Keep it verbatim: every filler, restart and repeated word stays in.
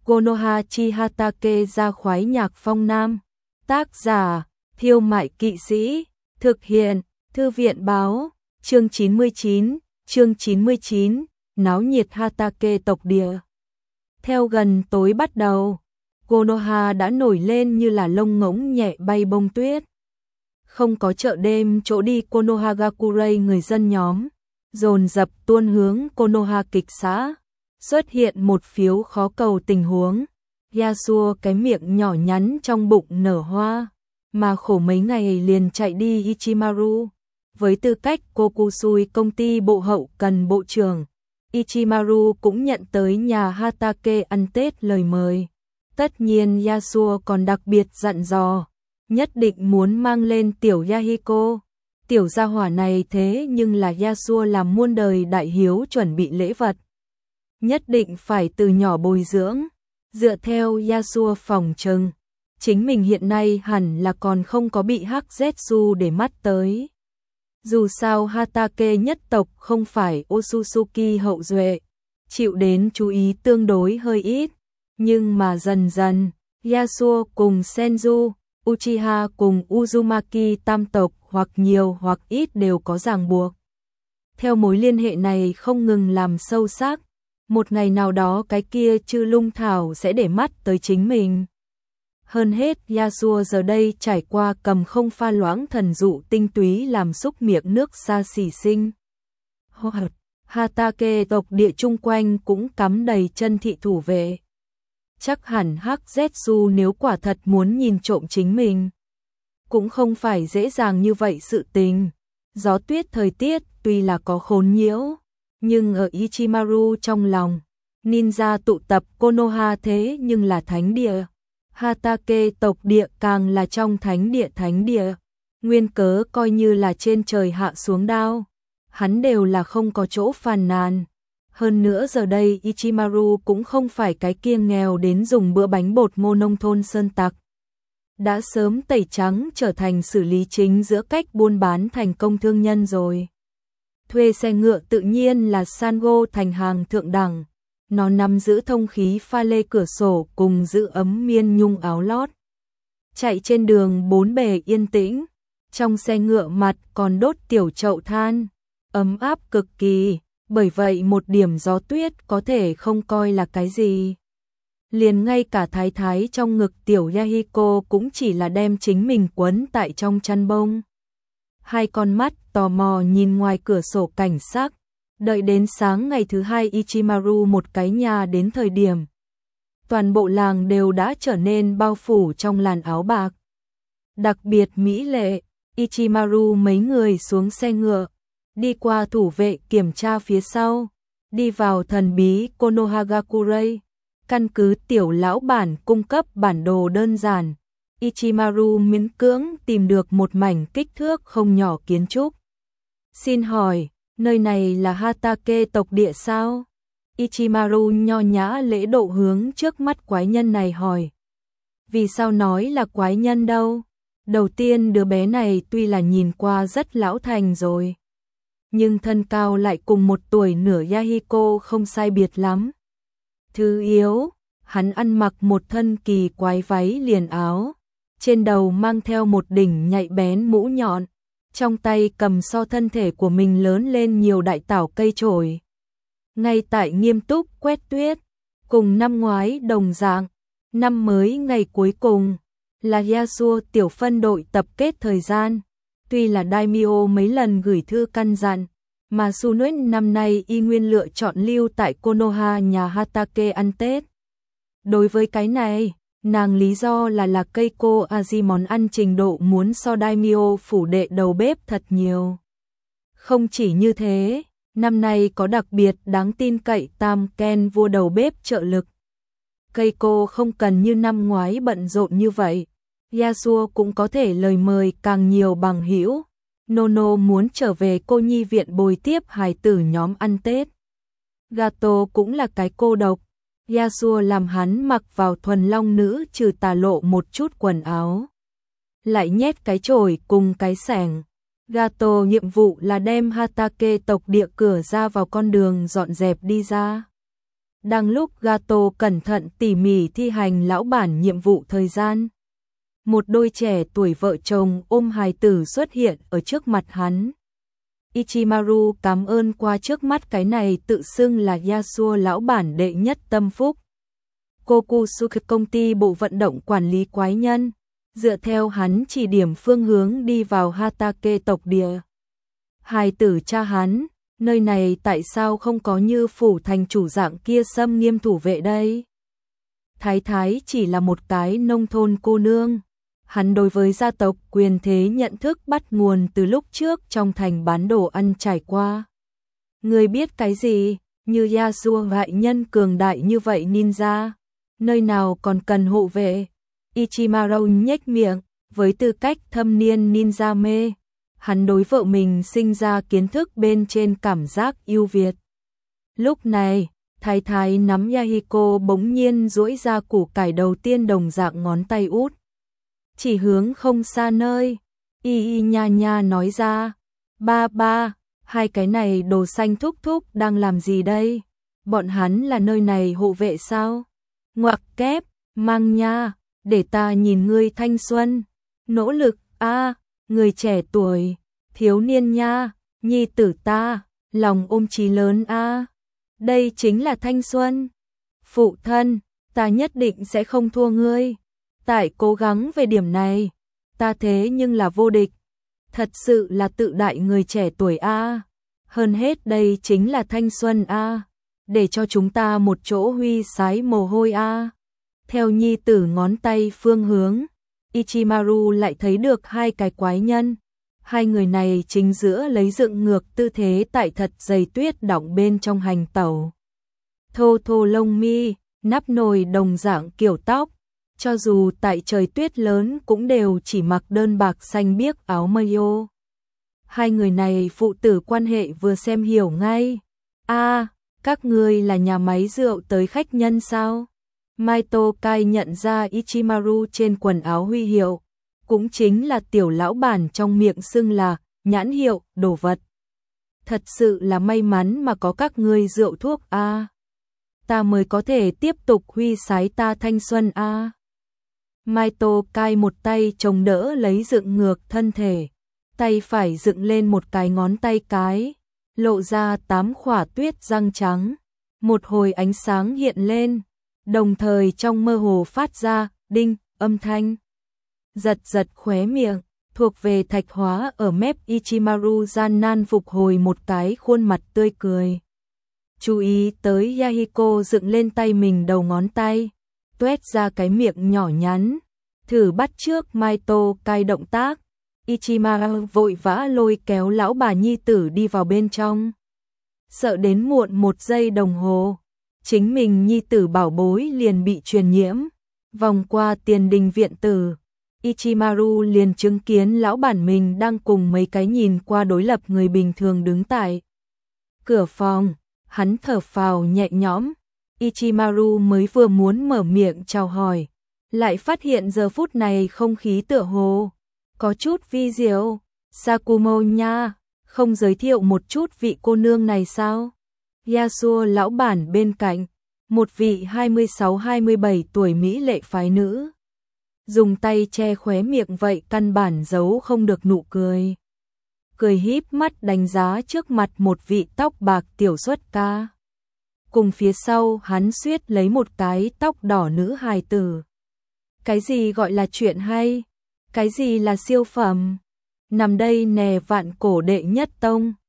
Konoha chi Hatake ra khoái nhạc phong nam. Tác giả, Thiêu Mại Kỵ Sĩ. Thực hiện, Thư viện báo. Chương chín mươi chín, chương chín mươi chín, náo nhiệt Hatake tộc địa. Theo gần tối bắt đầu, Konoha đã nổi lên như là lông ngỗng nhẹ bay bông tuyết. Không có chợ đêm chỗ đi Konohagakure, người dân nhóm dồn dập tuôn hướng Konoha kịch xã. Xuất hiện một phiếu khó cầu tình huống. Yasuo cái miệng nhỏ nhắn trong bụng nở hoa, mà khổ mấy ngày liền chạy đi Ichimaru. Với tư cách Kokusui công ty bộ hậu cần bộ trưởng, Ichimaru cũng nhận tới nhà Hatake ăn Tết lời mời. Tất nhiên Yasuo còn đặc biệt dặn dò, nhất định muốn mang lên tiểu Yahiko. Tiểu gia hỏa này thế nhưng là Yasuo làm muôn đời đại hiếu chuẩn bị lễ vật. Nhất định phải từ nhỏ bồi dưỡng. Dựa theo Yasuo phòng trừng, chính mình hiện nay hẳn là còn không có bị Hắc Zetsu để mắt tới. Dù sao Hatake nhất tộc không phải Otsutsuki hậu duệ, chịu đến chú ý tương đối hơi ít. Nhưng mà dần dần, Yasuo cùng Senju, Uchiha cùng Uzumaki tam tộc hoặc nhiều hoặc ít đều có ràng buộc. Theo mối liên hệ này không ngừng làm sâu sắc, một ngày nào đó cái kia Chư Lung Thảo sẽ để mắt tới chính mình. Hơn hết, Yasuo giờ đây trải qua cầm không pha loãng thần dụ tinh túy làm xúc miệng nước xa xỉ sinh. Hatake tộc địa chung quanh cũng cắm đầy chân thị thủ vệ. Chắc hẳn Hắc Zetsu nếu quả thật muốn nhìn trộm chính mình, cũng không phải dễ dàng như vậy sự tình. Gió tuyết thời tiết tuy là có khốn nhiễu, nhưng ở Ichimaru trong lòng, ninja tụ tập Konoha thế nhưng là thánh địa. Hatake tộc địa càng là trong thánh địa thánh địa. Nguyên cớ coi như là trên trời hạ xuống đao, hắn đều là không có chỗ phàn nàn. Hơn nữa giờ đây Ichimaru cũng không phải cái kia nghèo đến dùng bữa bánh bột ngô nông thôn sơn tặc. Đã sớm tẩy trắng trở thành xử lý chính giữa cách buôn bán thành công thương nhân rồi. Thuê xe ngựa tự nhiên là Sango thành hàng thượng đẳng. Nó nắm giữ thông khí pha lê cửa sổ cùng giữ ấm miên nhung áo lót. Chạy trên đường bốn bề yên tĩnh, trong xe ngựa mặt còn đốt tiểu chậu than, ấm áp cực kỳ, bởi vậy một điểm gió tuyết có thể không coi là cái gì. Liền ngay cả thái thái trong ngực tiểu Yahiko cũng chỉ là đem chính mình quấn tại trong chăn bông. Hai con mắt tò mò nhìn ngoài cửa sổ cảnh sắc. Đợi đến sáng ngày thứ hai Ichimaru một cái nhà đến thời điểm, toàn bộ làng đều đã trở nên bao phủ trong làn áo bạc. Đặc biệt mỹ lệ, Ichimaru mấy người xuống xe ngựa, đi qua thủ vệ kiểm tra phía sau, đi vào thần bí Konohagakure. Căn cứ tiểu lão bản cung cấp bản đồ đơn giản, Ichimaru miễn cưỡng tìm được một mảnh kích thước không nhỏ kiến trúc. Xin hỏi, nơi này là Hatake tộc địa sao? Ichimaru nho nhã lễ độ hướng trước mắt quái nhân này hỏi. Vì sao nói là quái nhân đâu? Đầu tiên đứa bé này tuy là nhìn qua rất lão thành rồi, nhưng thân cao lại cùng một tuổi nửa Yahiko không sai biệt lắm. Thứ yếu, hắn ăn mặc một thân kỳ quái váy liền áo, trên đầu mang theo một đỉnh nhạy bén mũ nhọn, trong tay cầm so thân thể của mình lớn lên nhiều đại tảo cây chổi. Ngay tại nghiêm túc quét tuyết, cùng năm ngoái đồng dạng, năm mới ngày cuối cùng, là Yasuo tiểu phân đội tập kết thời gian. Tuy là Daimyo mấy lần gửi thư căn dặn, mà Sunui năm nay y nguyên lựa chọn lưu tại Konoha nhà Hatake ăn Tết. Đối với cái này, nàng lý do là là Keiko Aji món ăn trình độ muốn so Daimyo phủ đệ đầu bếp thật nhiều. Không chỉ như thế, năm nay có đặc biệt đáng tin cậy Tam Ken vua đầu bếp trợ lực. Keiko không cần như năm ngoái bận rộn như vậy, Yasuo cũng có thể lời mời càng nhiều bằng hữu. Nono muốn trở về cô nhi viện bồi tiếp hài tử nhóm ăn Tết. Gato cũng là cái cô độc. Yasuo làm hắn mặc vào thuần long nữ trừ tà lộ một chút quần áo. Lại nhét cái chổi cùng cái xẻng. Gato nhiệm vụ là đem Hatake tộc địa cửa ra vào con đường dọn dẹp đi ra. Đang lúc Gato cẩn thận tỉ mỉ thi hành lão bản nhiệm vụ thời gian, một đôi trẻ tuổi vợ chồng ôm hài tử xuất hiện ở trước mặt hắn. Ichimaru cảm ơn qua trước mắt cái này tự xưng là Yasuo lão bản đệ nhất tâm phúc. Kokusuke công ty bộ vận động quản lý quái nhân, dựa theo hắn chỉ điểm phương hướng đi vào Hatake tộc địa. Hài tử cha hắn, nơi này tại sao không có như phủ thành chủ dạng kia xâm nghiêm thủ vệ đây? Thái thái chỉ là một cái nông thôn cô nương. Hắn đối với gia tộc quyền thế nhận thức bắt nguồn từ lúc trước trong thành bán đồ ăn trải qua. Người biết cái gì, như Yasuo đại nhân cường đại như vậy ninja, nơi nào còn cần hộ vệ. Ichimaru nhếch miệng, với tư cách thâm niên ninja mê, hắn đối vợ mình sinh ra kiến thức bên trên cảm giác ưu việt. Lúc này, thái thái nắm Yahiko bỗng nhiên duỗi ra củ cải đầu tiên đồng dạng ngón tay út, chỉ hướng không xa nơi. Y y nha nha nói ra, ba ba, hai cái này đồ xanh thúc thúc đang làm gì đây? Bọn hắn là nơi này hộ vệ sao? Ngoặc kép, mang nha, để ta nhìn ngươi thanh xuân, nỗ lực, a, người trẻ tuổi, thiếu niên nha, nhi tử ta, lòng ôm chí lớn a. Đây chính là thanh xuân. Phụ thân, ta nhất định sẽ không thua ngươi. Tại cố gắng về điểm này, ta thế nhưng là vô địch. Thật sự là tự đại người trẻ tuổi a. Hơn hết đây chính là thanh xuân a. Để cho chúng ta một chỗ huy sái mồ hôi a. Theo nhi tử ngón tay phương hướng, Ichimaru lại thấy được hai cái quái nhân. Hai người này chính giữa lấy dựng ngược tư thế tại thật dày tuyết đọng bên trong hành tẩu. Thô thô lông mi, nắp nồi đồng dạng kiểu tóc, cho dù tại trời tuyết lớn cũng đều chỉ mặc đơn bạc xanh biếc áo mayo. Hai người này phụ tử quan hệ vừa xem hiểu ngay. A, các ngươi là nhà máy rượu tới khách nhân sao? Maito Kai nhận ra Ichimaru trên quần áo huy hiệu, cũng chính là tiểu lão bản trong miệng xưng là nhãn hiệu, đồ vật. Thật sự là may mắn mà có các ngươi rượu thuốc a. Ta mới có thể tiếp tục huy sái ta thanh xuân a. Maito Kai một tay chống đỡ lấy dựng ngược thân thể, tay phải dựng lên một cái ngón tay cái, lộ ra tám khỏa tuyết răng trắng. Một hồi ánh sáng hiện lên, đồng thời trong mơ hồ phát ra đinh âm thanh. Giật giật khóe miệng, thuộc về thạch hóa ở mép Ichimaru gian nan phục hồi một cái khuôn mặt tươi cười. Chú ý tới Yahiko dựng lên tay mình đầu ngón tay, tuét ra cái miệng nhỏ nhắn, thử bắt trước Maito Kai động tác. Ichimaru vội vã lôi kéo lão bà nhi tử đi vào bên trong. Sợ đến muộn một giây đồng hồ, chính mình nhi tử bảo bối liền bị truyền nhiễm. Vòng qua tiền đình viện tử, Ichimaru liền chứng kiến lão bản mình đang cùng mấy cái nhìn qua đối lập người bình thường đứng tại cửa phòng. Hắn thở phào nhẹ nhõm. Ichimaru mới vừa muốn mở miệng chào hỏi, lại phát hiện giờ phút này không khí tựa hồ có chút vi diệu. Sakumo nha, không giới thiệu một chút vị cô nương này sao? Yasuo lão bản bên cạnh, một vị hai mươi sáu hai mươi bảy tuổi mỹ lệ phái nữ, dùng tay che khóe miệng vậy căn bản giấu không được nụ cười. Cười híp mắt đánh giá trước mặt một vị tóc bạc tiểu xuất ca. Cùng phía sau hắn suýt lấy một cái tóc đỏ nữ hài tử. Cái gì gọi là chuyện hay? Cái gì là siêu phẩm? Nằm đây nè vạn cổ đệ nhất tông.